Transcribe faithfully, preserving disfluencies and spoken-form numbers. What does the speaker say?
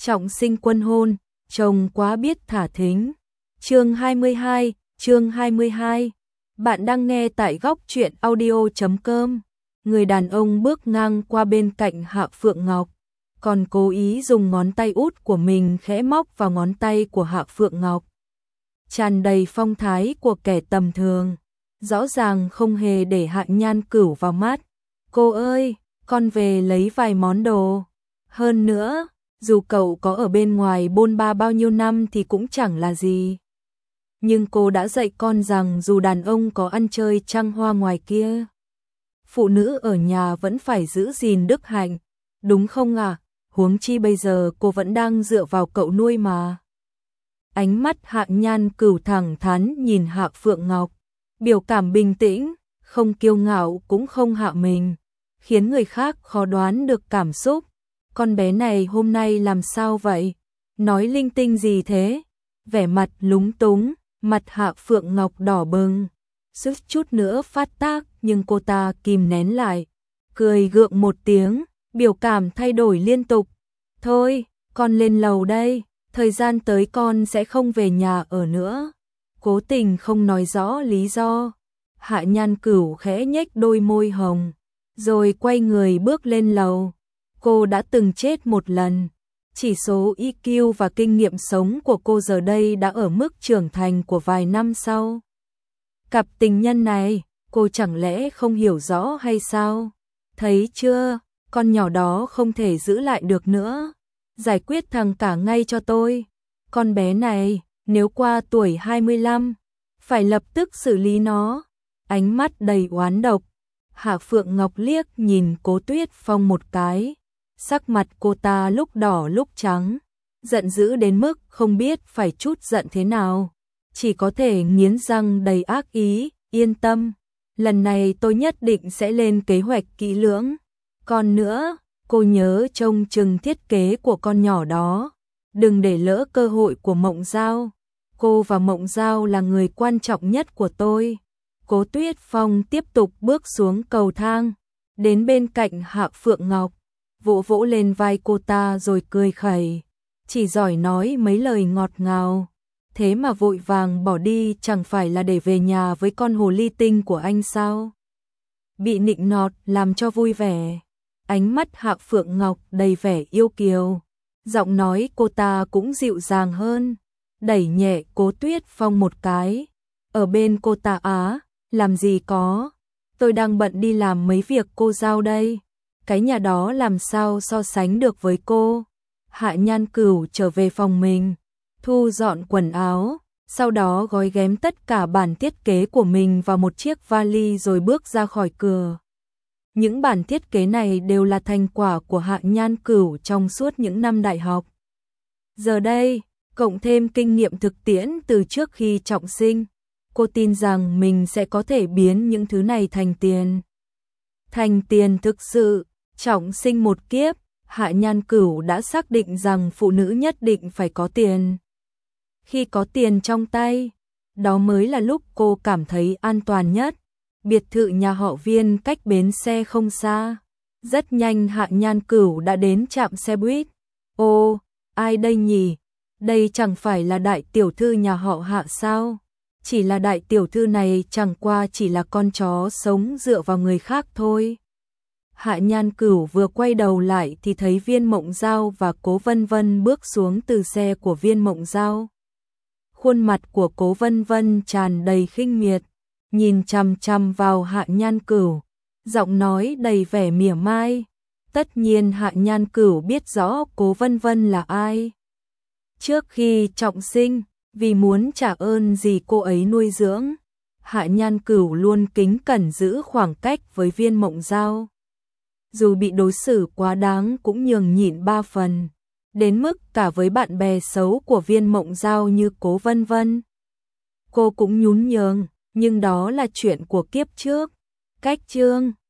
Trọng Sinh quân hôn, chồng quá biết thả thính. Chương hai mươi hai, chương hai mươi hai. Bạn đang nghe tại góc truyện audio chấm com. Người đàn ông bước ngang qua bên cạnh Hạ Phượng Ngọc, còn cố ý dùng ngón tay út của mình khẽ móc vào ngón tay của Hạ Phượng Ngọc. Tràn đầy phong thái của kẻ tầm thường, rõ ràng không hề để Hạ Nhan Cửu vào mắt. Cô ơi, con về lấy vài món đồ. Hơn nữa, dù cậu có ở bên ngoài bôn ba bao nhiêu năm thì cũng chẳng là gì. Nhưng cô đã dạy con rằng dù đàn ông có ăn chơi trăng hoa ngoài kia, phụ nữ ở nhà vẫn phải giữ gìn đức hạnh, đúng không ạ? À? Huống chi bây giờ cô vẫn đang dựa vào cậu nuôi mà. Ánh mắt Hạ Nhan Cửu thẳng thắn nhìn Hạ Phượng Ngọc, biểu cảm bình tĩnh, không kiêu ngạo cũng không hạ mình, khiến người khác khó đoán được cảm xúc. Con bé này hôm nay làm sao vậy? Nói linh tinh gì thế? Vẻ mặt lúng túng, mặt Hạ Phượng Ngọc đỏ bừng, suýt chút nữa phát tác, nhưng cô ta kìm nén lại, cười gượng một tiếng, biểu cảm thay đổi liên tục. Thôi, con lên lầu đây, thời gian tới con sẽ không về nhà ở nữa. Cố tình không nói rõ lý do. Hạ Nhan Cửu khẽ nhếch đôi môi hồng, rồi quay người bước lên lầu. Cô đã từng chết một lần. Chỉ số i kiu và kinh nghiệm sống của cô giờ đây đã ở mức trưởng thành của vài năm sau. Cặp tình nhân này, cô chẳng lẽ không hiểu rõ hay sao? Thấy chưa, con nhỏ đó không thể giữ lại được nữa. Giải quyết thằng cả ngay cho tôi. Con bé này, nếu qua tuổi hai mươi lăm, phải lập tức xử lý nó. Ánh mắt đầy oán độc. Hạ Phượng Ngọc liếc nhìn Cố Tuyết Phong một cái. Sắc mặt cô ta lúc đỏ lúc trắng, giận dữ đến mức không biết phải trút giận thế nào, chỉ có thể nghiến răng đầy ác ý. Yên tâm, lần này tôi nhất định sẽ lên kế hoạch kỹ lưỡng. Còn nữa, cô nhớ trông chừng thiết kế của con nhỏ đó, đừng để lỡ cơ hội của Mộng Giao. Cô và Mộng Giao là người quan trọng nhất của tôi. Cố Tuyết Phong tiếp tục bước xuống cầu thang, đến bên cạnh Hạ Phượng Ngọc, vỗ vỗ lên vai cô ta rồi cười khẩy, chỉ giỏi nói mấy lời ngọt ngào, thế mà vội vàng bỏ đi chẳng phải là để về nhà với con hồ ly tinh của anh sao? Bị nịnh nọt làm cho vui vẻ, ánh mắt Hạ Phượng Ngọc đầy vẻ yêu kiều, giọng nói cô ta cũng dịu dàng hơn, đẩy nhẹ Cố Tuyết Phong một cái, ở bên cô ta á, làm gì có, tôi đang bận đi làm mấy việc cô giao đây. Cái nhà đó làm sao so sánh được với cô. Hạ Nhan Cửu trở về phòng mình, thu dọn quần áo, sau đó gói ghém tất cả bản thiết kế của mình vào một chiếc vali rồi bước ra khỏi cửa. Những bản thiết kế này đều là thành quả của Hạ Nhan Cửu trong suốt những năm đại học. Giờ đây, cộng thêm kinh nghiệm thực tiễn từ trước khi trọng sinh, cô tin rằng mình sẽ có thể biến những thứ này thành tiền. Thành tiền thực sự. Trọng sinh một kiếp, Hạ Nhan Cửu đã xác định rằng phụ nữ nhất định phải có tiền. Khi có tiền trong tay, đó mới là lúc cô cảm thấy an toàn nhất. Biệt thự nhà họ Viên cách bến xe không xa. Rất nhanh Hạ Nhan Cửu đã đến trạm xe buýt. Ô, ai đây nhỉ? Đây chẳng phải là đại tiểu thư nhà họ Hạ sao? Chỉ là đại tiểu thư này chẳng qua chỉ là con chó sống dựa vào người khác thôi. Hạ Nhan Cửu vừa quay đầu lại thì thấy Viên Mộng Giao và Cố Vân Vân bước xuống từ xe của Viên Mộng Giao. Khuôn mặt của Cố Vân Vân tràn đầy khinh miệt, nhìn chằm chằm vào Hạ Nhan Cửu, giọng nói đầy vẻ mỉa mai. Tất nhiên Hạ Nhan Cửu biết rõ Cố Vân Vân là ai. Trước khi trọng sinh, vì muốn trả ơn gì cô ấy nuôi dưỡng, Hạ Nhan Cửu luôn kính cẩn giữ khoảng cách với Viên Mộng Giao. Dù bị đối xử quá đáng cũng nhường nhịn ba phần, đến mức cả với bạn bè xấu của Viên Mộng Giao như Cố Vân Vân, cô cũng nhún nhường, nhưng đó là chuyện của kiếp trước. Cách chương